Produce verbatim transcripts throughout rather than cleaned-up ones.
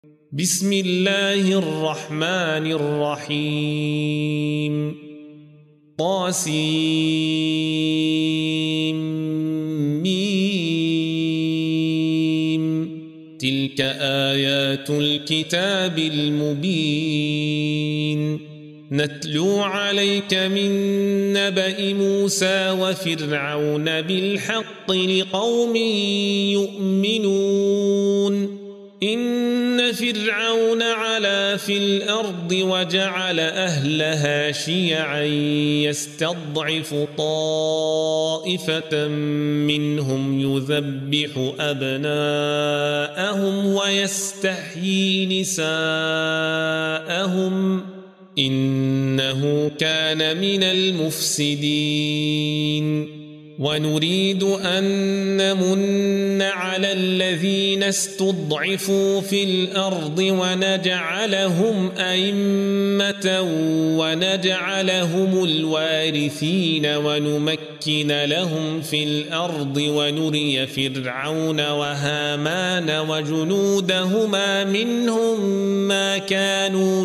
بسم الله الرحمن الرحيم طاسيم تلك آيات الكتاب المبين نتلو عليك من نبأ موسى وفرعون بالحق لقوم يؤمنون إن فرعون علا في الأرض وجعل أهلها شيعا يستضعف طائفة منهم يذبح أبناءهم ويستحيي نساءهم إنه كان من المفسدين ونريد أن نمن على الذين استضعفوا في الأرض ونجعلهم أئمة ونجعلهم الوارثين ونمكن لهم في الأرض ونري فرعون وهامان وجنودهما منهم ما كانوا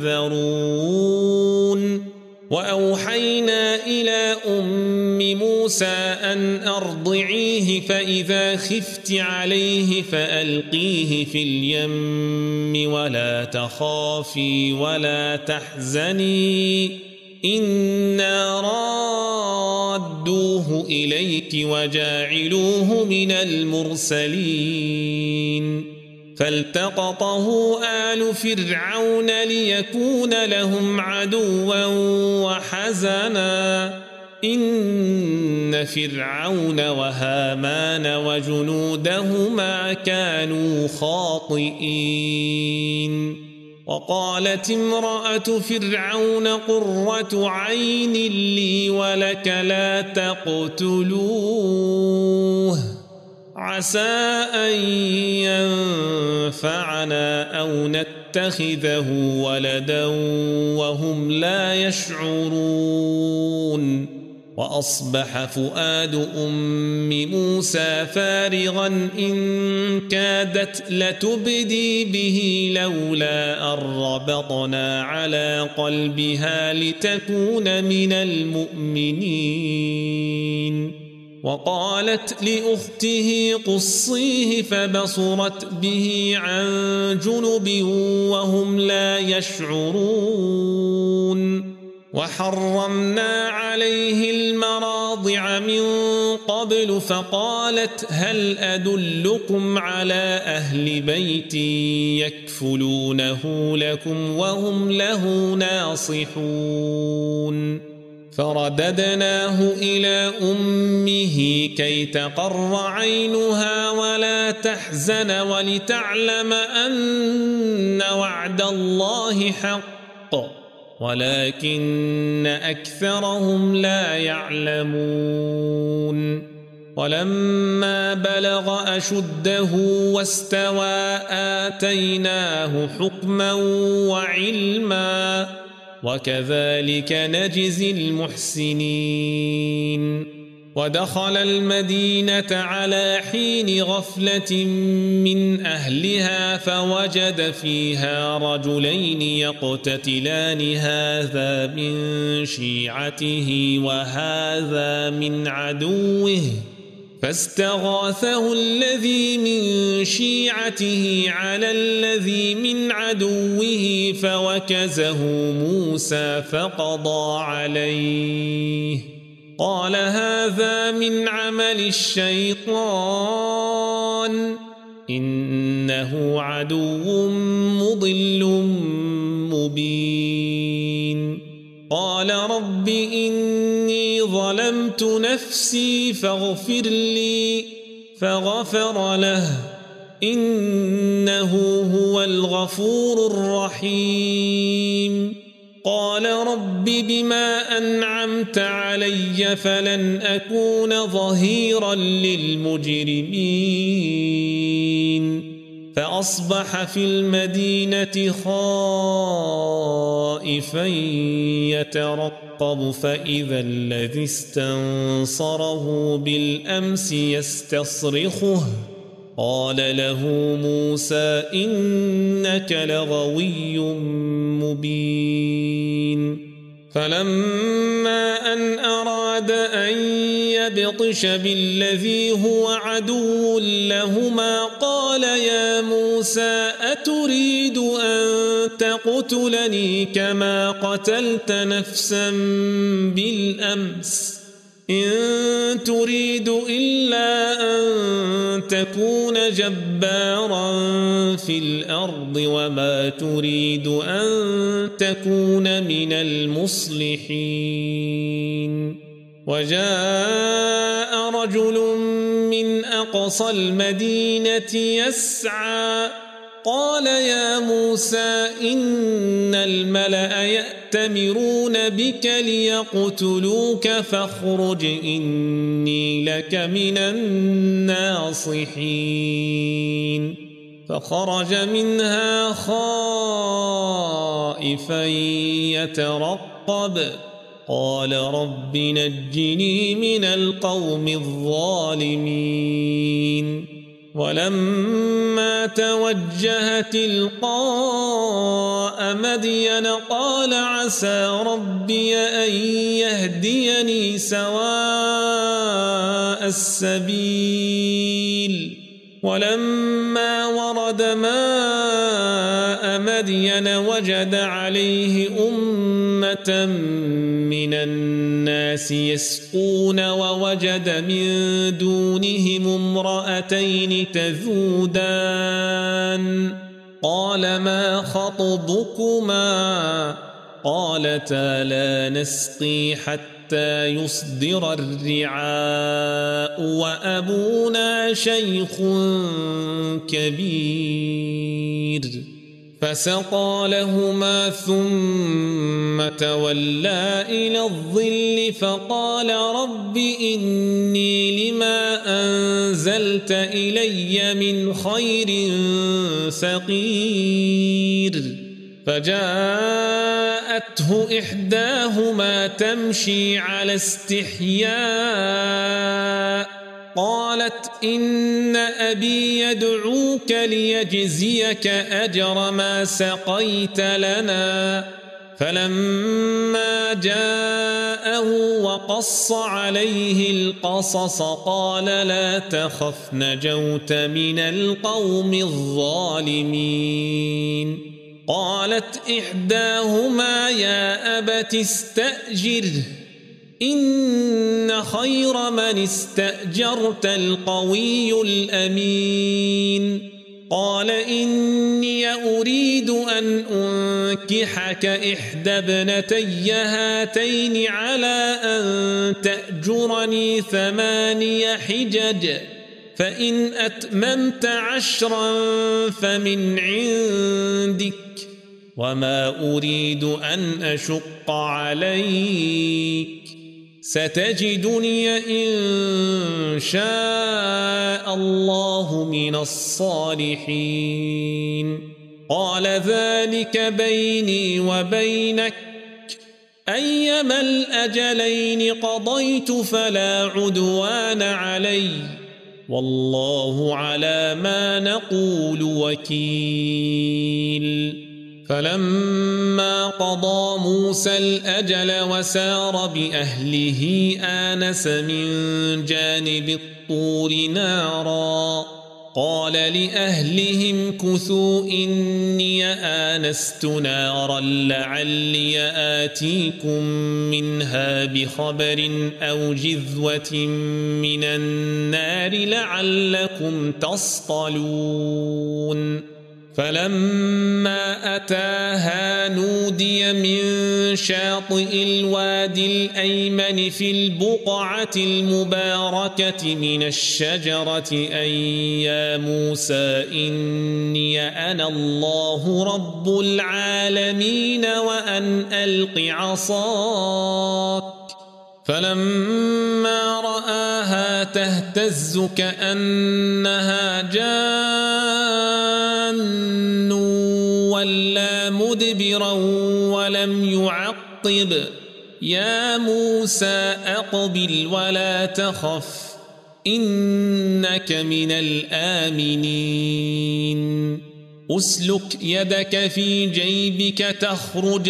يحذرون وأوحينا إلى أم موسى أن أرضعيه فإذا خفت عليه فألقيه في اليم ولا تخافي ولا تحزني إنا رادوه إليك وجاعلوه من المرسلين فالتقطه آل فرعون ليكون لهم عدوا وحزنا إن فرعون وهامان وجنودهما كانوا خاطئين وقالت امرأة فرعون قرة عين لي ولك لا تقتلوه عسى أن ينفعنا أو نتخذه ولدا وهم لا يشعرون وأصبح فؤاد أم موسى فارغا إن كادت لتبدي به لولا أن ربطنا على قلبها لتكون من المؤمنين وقالت لأخته قصيه فبصرت به عن جنب وهم لا يشعرون وحرمنا عليه المراضع من قبل فقالت هل أدلكم على أهل بيت يكفلونه لكم وهم له ناصحون فرددناه إلى أمه كي تقر عينها ولا تحزن ولتعلم أن وعد الله حق ولكن أكثرهم لا يعلمون ولما بلغ أشده واستوى آتيناه حكما وعلما وكذلك نجزي المحسنين ودخل المدينة على حين غفلة من أهلها فوجد فيها رجلين يقتتلان هذا من شيعته وهذا من عدوه فاستغاثه الذي من شيعته على الذي من عدوه فوكزه موسى فقضى عليه قال هذا من عمل الشيطان إنه عدو مضل مبين قال رب إني ظلمت نفسي فاغفر لي فغفر له إنه هو الغفور الرحيم قال رب بما أنعمت علي فلن أكون ظهيرا للمجرمين فأصبح في المدينة خائفا يترقب فإذا الذي استنصره بالأمس يستصرخه قال له موسى إنك لغوي مبين فلما أن أراد أن يبطش بالذي هو عدو لهما قال يا موسى أتريد أن تقتلني كما قتلت نفسا بالأمس إن تريد إلا أن تكون جبارا في الأرض وما تريد أن تكون من المصلحين وجاء رجل من أقصى المدينة يسعى قال يا موسى إن الملأ يأتمرون بك ليقتلوك فاخرج إني لك من الناصحين فخرج منها خائفا يترقب قال رب نجني من القوم الظالمين ولما توجه تلقاء مدين قال عسى ربي أن يهديني سواء السبيل ولما ورد ماء مدين وجد عليه أمة من الناس يسقون ووجد من دونهم امرأتين تذودان قال ما خطبكما قالتا لا نسقي حتى يصدر الرعاء وأبونا شيخ كبير فسقى لهما ثم تولى إلى الظل فقال رب إني لما أنزلت إلي من خير فقير فجاءته إحداهما تمشي على استحياء قالت إن أبي يدعوك ليجزيك أجر ما سقيت لنا فلما جاءه وقص عليه القصص قال لا تخف نجوت من القوم الظالمين قالت إحداهما يا أبت استأجره إن خير من استأجرت القوي الأمين قال إني أريد أن أنكحك إحدى ابنتي هاتين على أن تأجرني ثماني حجج فإن أتممت عشرا فمن عندك وما أريد أن أشق عليك ستجدني إن شاء الله من الصالحين قال ذلك بيني وبينك أيما الأجلين قضيت فلا عدوان علي والله على ما نقول وكيل فلما قضى موسى الأجل وسار بأهله آنس من جانب الطور نارا قال لأهلهم كثوا إني آنست نارا لعلي آتيكم منها بخبر أو جذوة من النار لعلكم تصطلون فلما أتاها نودي من شاطئ الوادي الأيمن في البقعة المباركة من الشجرة أن يا موسى إني أنا الله رب العالمين وأن ألق عصاك فلما رآها تهتز كأنها جان ولا مدبرا ولم يعقب يا موسى أقبل ولا تخف إنك من الآمنين أسلك يدك في جيبك تخرج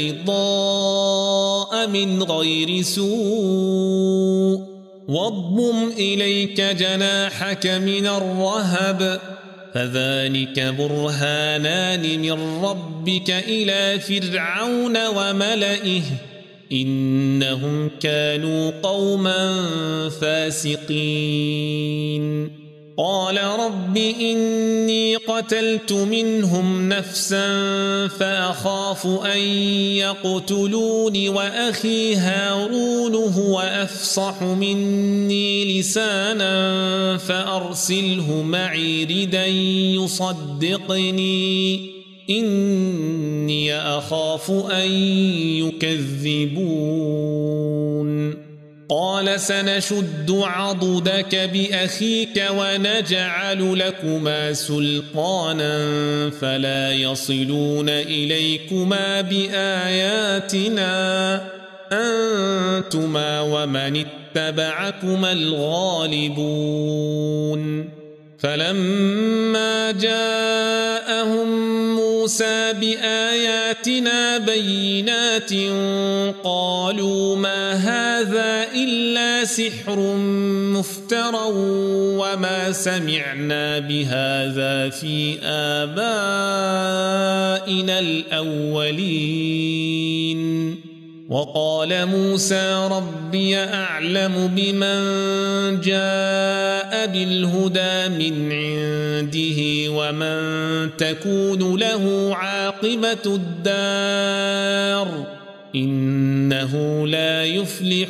بيضاء من غير سوء واضمم إليك جناحك من الرهب فذلك برهانان من ربك إلى فرعون وملئه إنهم كانوا قوما فاسقين قال رب إني قتلت منهم نفسا فأخاف أن يقتلون وأخي هارون هو أفصح مني لسانا فأرسله معي ردا يصدقني إني أخاف أن يكذبون قال سنشد عضدك بأخيك ونجعل لكما سلطانا فلا يصلون إليكما بآياتنا أنتما ومن اتبعكما الغالبون فلما جاءهم موسى بآياتنا بينات قالوا ما هذا إلا سحر مفترى وما سمعنا بهذا في آبائنا الأولين وقال موسى ربي أعلم بمن جاء بالهدى من عنده ومن تكون له عاقبة الدار إنه لا يفلح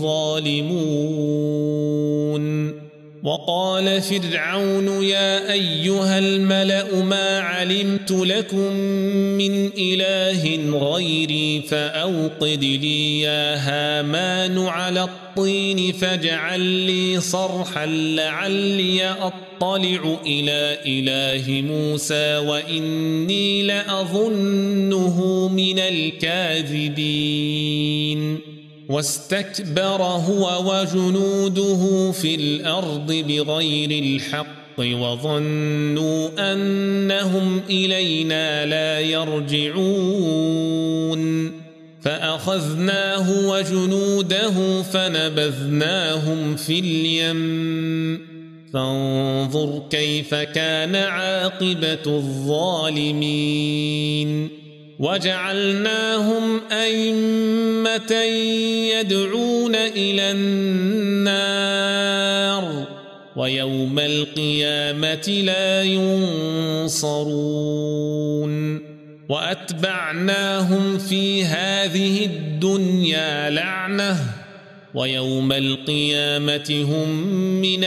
الظالمون وقال فرعون يا أيها الملأ ما علمت لكم من إله غيري فأوقد لي يا هامان على الطين فاجعل لي صرحا لعلي أطلع إلى إله موسى وإني لأظنه من الكاذبين واستكبر هو وجنوده في الأرض بغير الحق وظنوا أنهم إلينا لا يرجعون فأخذناه وجنوده فنبذناهم في اليم فانظر كيف كان عاقبة الظالمين وجعلناهم أئمة يدعون إلى النار ويوم القيامة لا ينصرون وأتبعناهم في هذه الدنيا لعنة ويوم القيامة هم من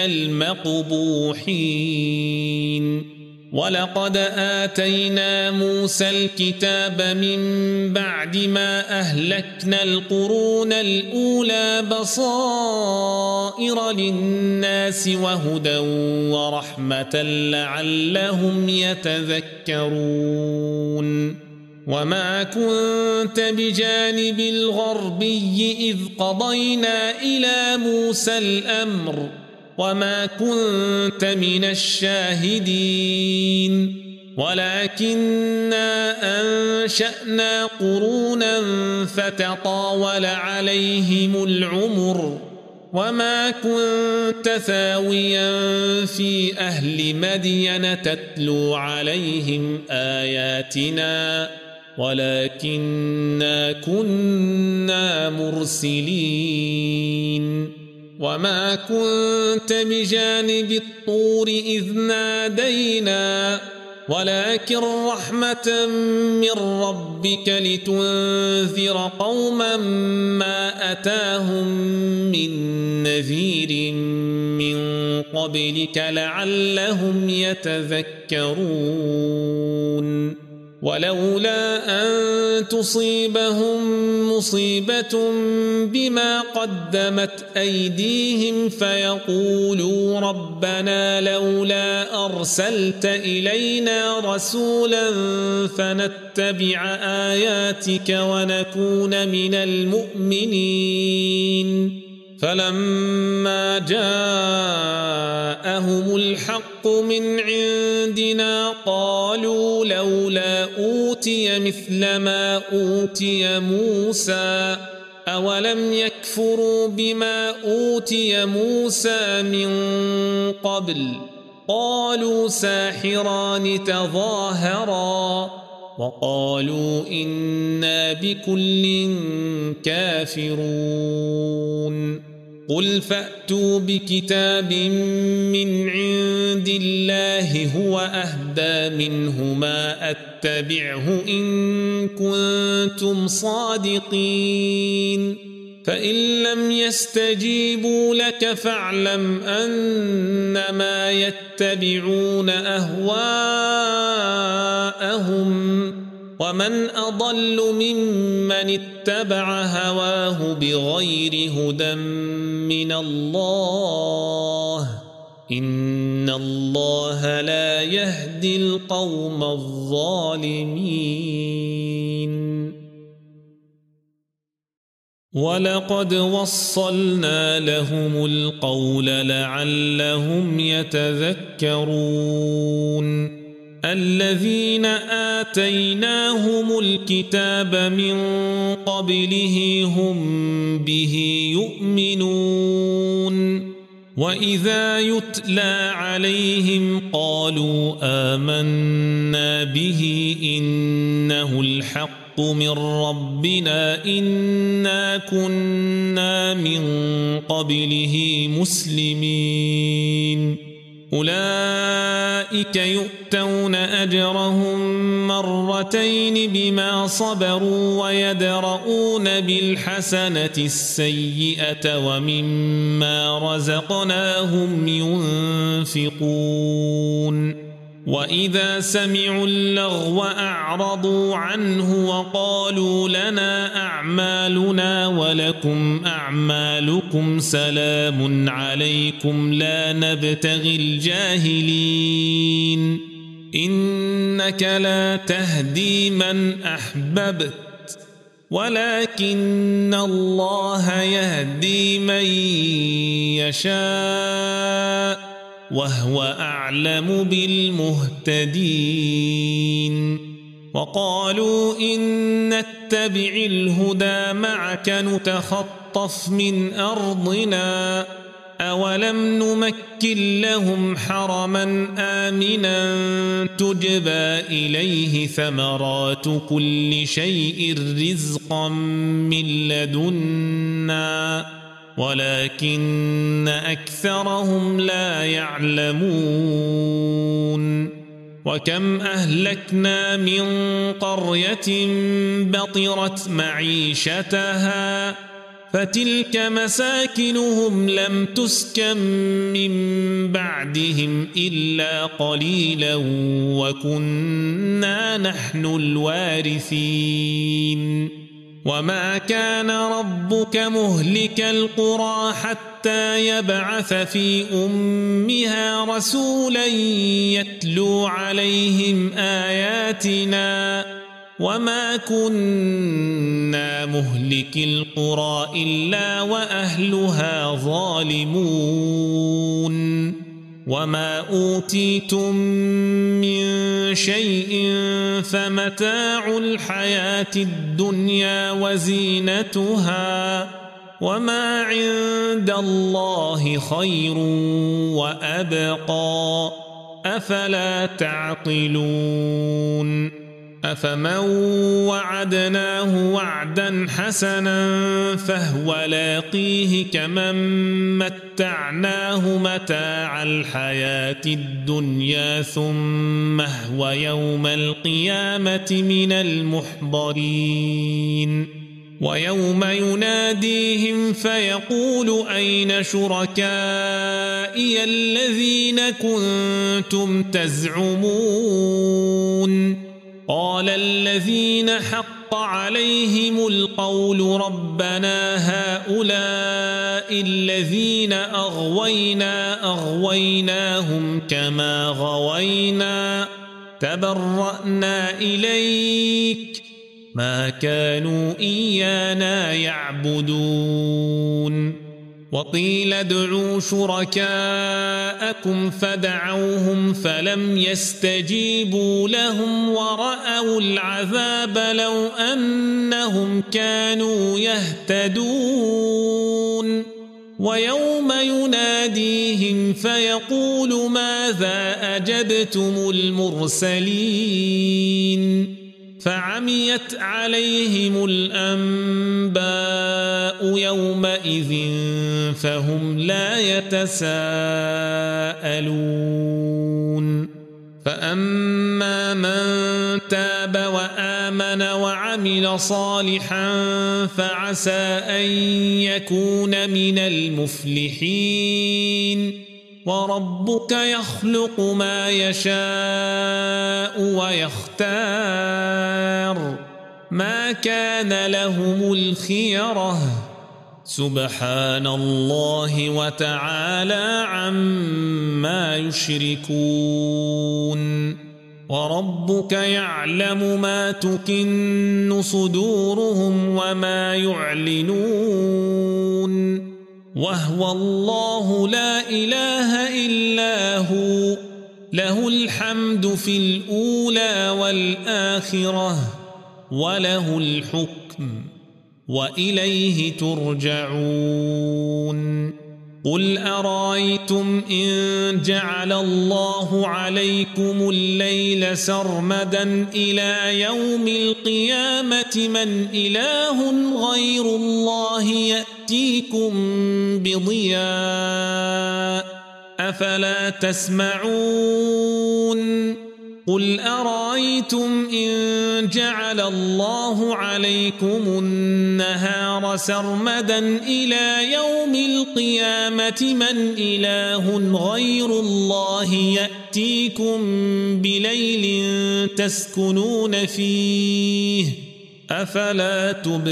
المقبوحين ولقد آتينا موسى الكتاب من بعد ما أهلكنا القرون الأولى بصائر للناس وهدى ورحمة لعلهم يتذكرون وما كنت بجانب الغربي إذ قضينا إلى موسى الأمر وما كنت من الشاهدين ولكننا أنشأنا قرونا فتطاول عليهم العمر وما كنت ثاويا في أهل مدين تتلو عليهم آياتنا ولكننا كنا مرسلين وما كنت بجانب الطور إذ نادينا ولكن رحمة من ربك لتنذر قوما ما أتاهم من نذير من قبلك لعلهم يتذكرون ولولا أن تصيبهم مصيبة بما قدمت أيديهم فيقولوا ربنا لولا أرسلت إلينا رسولا فنتبع آياتك ونكون من المؤمنين فلما جاءهم الحق من عندنا قالوا لولا أوتي مثل ما أوتي موسى أولم يكفروا بما أوتي موسى من قبل قالوا ساحران تظاهرا وقالوا إنا بكل كافرون قل فأتوا بكتاب من عند الله هو أهدى منهما أتبعه إن كنتم صادقين فإن لم يستجيبوا لك فاعلم أنما يتبعون أهواءهم ومن أضل ممن اتبع هواه بغير هدى من الله إن الله لا يهدي القوم الظالمين ولقد وصلنا لهم القول لعلهم يتذكرون الذين آتيناهم الكتاب من قبله هم به يؤمنون وإذا يتلى عليهم قالوا آمنا به إنه الحق من ربنا إنا كنا من قبله مسلمين أولئك يؤتون أجرهم مرتين بما صبروا ويدرؤون بالحسنة السيئة ومما رزقناهم ينفقون وإذا سمعوا اللغو أعرضوا عنه وقالوا لنا أعمالنا ولكم أعمالكم سلام عليكم لا نبتغي الجاهلين إنك لا تهدي من أحببت ولكن الله يهدي من يشاء وهو أعلم بالمهتدين وقالوا إن نتبع الهدى معك نتخطف من أرضنا أولم نمكن لهم حرما آمنا تجبى إليه ثمرات كل شيء رزقا من لدنا ولكن أكثرهم لا يعلمون وكم أهلكنا من قرية بطرت معيشتها فتلك مساكنهم لم تسكن من بعدهم إلا قليلا وكنا نحن الوارثين وما كان ربك مهلك القرى حتى يبعث في أمها رسولا يتلو عليهم آياتنا وما كنا مهلك القرى إلا وأهلها ظالمون وما أوتيتم من شيء فمتاع الحياة الدنيا وزينتها وما عند الله خير وأبقى أفلا تعقلون أفمن وعدناه وعدا حسنا فهو لاقيه كمن متعناه متاع الحياة الدنيا ثم هو يوم القيامة من المحضرين ويوم يناديهم فيقول أين شركائي الذين كنتم تزعمون قال الذين حق عليهم القول ربنا هؤلاء الذين أغوينا أغويناهم كما غوينا تبرأنا إليك ما كانوا إيانا يعبدون وقيل ادعوا شركاءكم فدعوهم فلم يستجيبوا لهم ورأوا العذاب لو أنهم كانوا يهتدون ويوم يناديهم فيقول ماذا أجبتم المرسلين فعميت عليهم الأنباء يومئذ فهم لا يتساءلون فأما من تاب وآمن وعمل صالحا فعسى أن يكون من المفلحين وربك يخلق ما يشاء ويختار ما كان لهم الخيرة سبحان الله وتعالى عما يشركون وربك يعلم ما تكن صدورهم وما يعلنون وهو الله لا إله إلا هو له الحمد في الأولى والآخرة وله الحكم وإليه ترجعون قل أرأيتم إن جعل الله عليكم الليل سرمدا إلى يوم القيامة من إله غير الله يأتيكم بضياء أفلا تسمعون قل أرأيتم إن جعل الله عليكم النهار سرمدا إلى يوم القيامة من إله غير الله يأتيكم بليل تسكنون فيه أفلا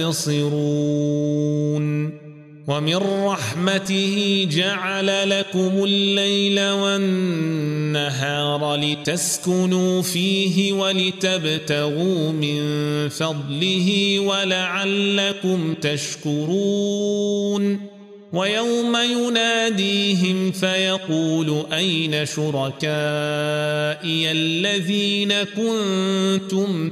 تبصرون ومن رحمته جعل لكم الليل والنهار لتسكنوا فيه ولتبتغوا من فضله ولعلكم تشكرون ويوم يناديهم فيقول أين شركائي الذين كنتم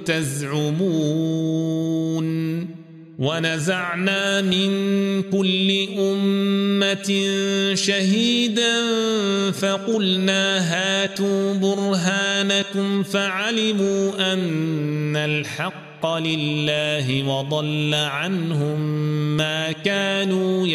تزعمون ونزعنا من كل أمة شهيدا فقلنا هاتوا برهانكم فعلموا أن الحق لله وضل عنهم ما كانوا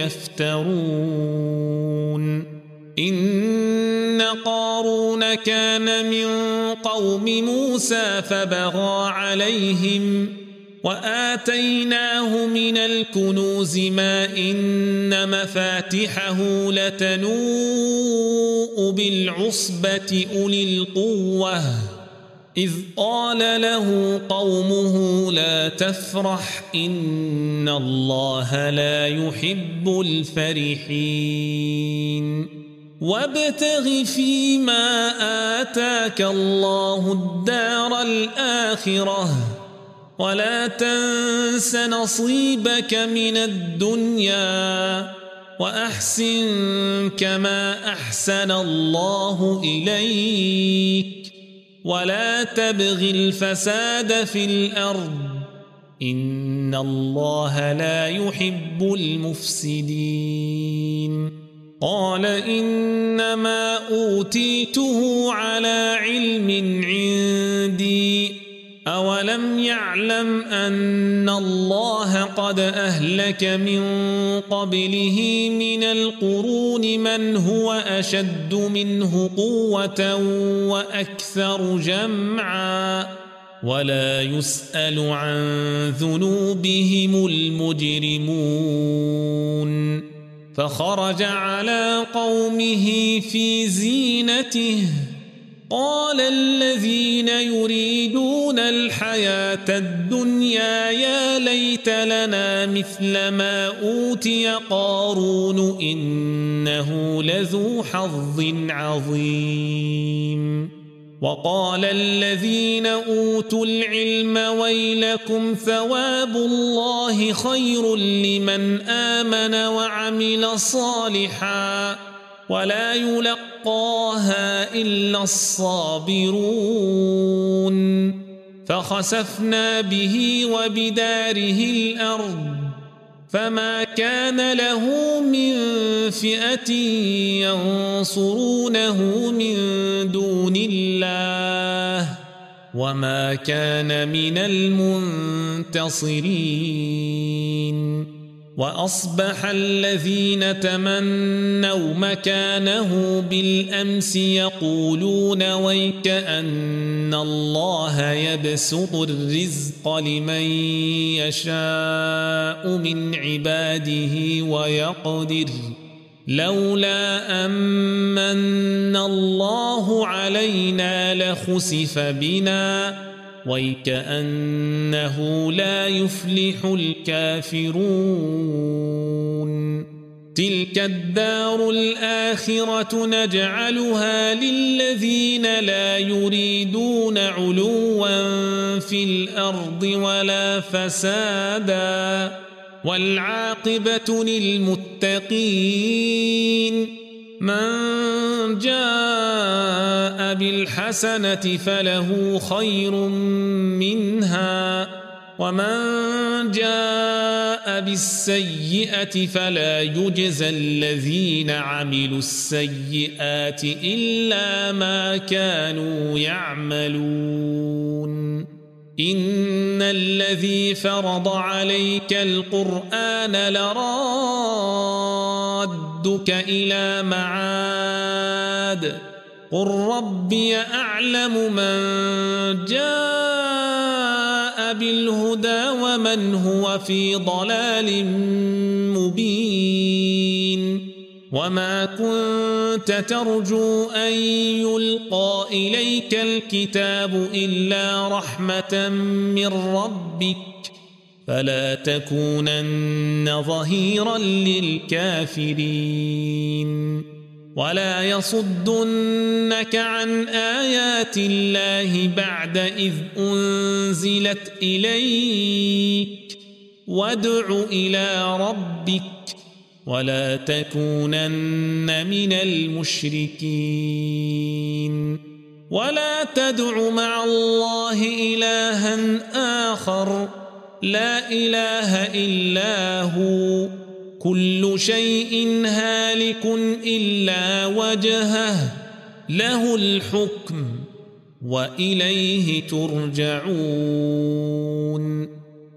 يفترون إن قارون كان من قوم موسى فبغى عليهم وآتيناه من الكنوز ما إن مفاتحه لتنوء بالعصبة أولي القوة إذ قال له قومه لا تفرح إن الله لا يحب الفرحين وابتغ فيما آتاك الله الدار الآخرة ولا تنس نصيبك من الدنيا وأحسن كما أحسن الله إليك ولا تبغ الفساد في الأرض إن الله لا يحب المفسدين قال إنما أوتيته على علم عندي أولم يعلم أن الله قد أهلك من قبله من القرون من هو أشد منه قوة وأكثر جمعا ولا يسأل عن ذنوبهم المجرمون فخرج على قومه في زينته قال الذين يريدون الحياة الدنيا يا ليت لنا مثل ما أوتي قارون إنه لذو حظ عظيم وقال الذين أوتوا العلم ويلكم ثواب الله خير لمن آمن وعمل صالحا ولا يلقاها إلا الصابرون فخسفنا به وبداره الأرض فما كان له من فئة ينصرونه من دون الله وما كان من المنتصرين وأصبح الذين تمنوا مكانه بالأمس يقولون ويك أن الله يبسط الرزق لمن يشاء من عباده ويقدر لولا أمن الله علينا لخسف بنا ويكأنه لا يفلح الكافرون تلك الدار الآخرة نجعلها للذين لا يريدون علوا في الأرض ولا فسادا والعاقبة للمتقين من جاء بالحسنة فله خير منها ومن جاء بالسيئة فلا يجزى الذين عملوا السيئات إلا ما كانوا يعملون إن الذي فرض عليك القرآن لرادك إلى معاد قل ربي أعلم من جاء بالهدى ومن هو في ضلال مبين وما كنت ترجو أن يلقى إليك الكتاب إلا رحمة من ربك فلا تكونن ظهيرا للكافرين ولا يصدنك عن آيات الله بعد إذ أنزلت إليك وادع إلى ربك ولا تكونن من المشركين ولا تدع مع الله إلها آخر لا إله إلا هو كل شيء هالك إلا وجهه له الحكم وإليه ترجعون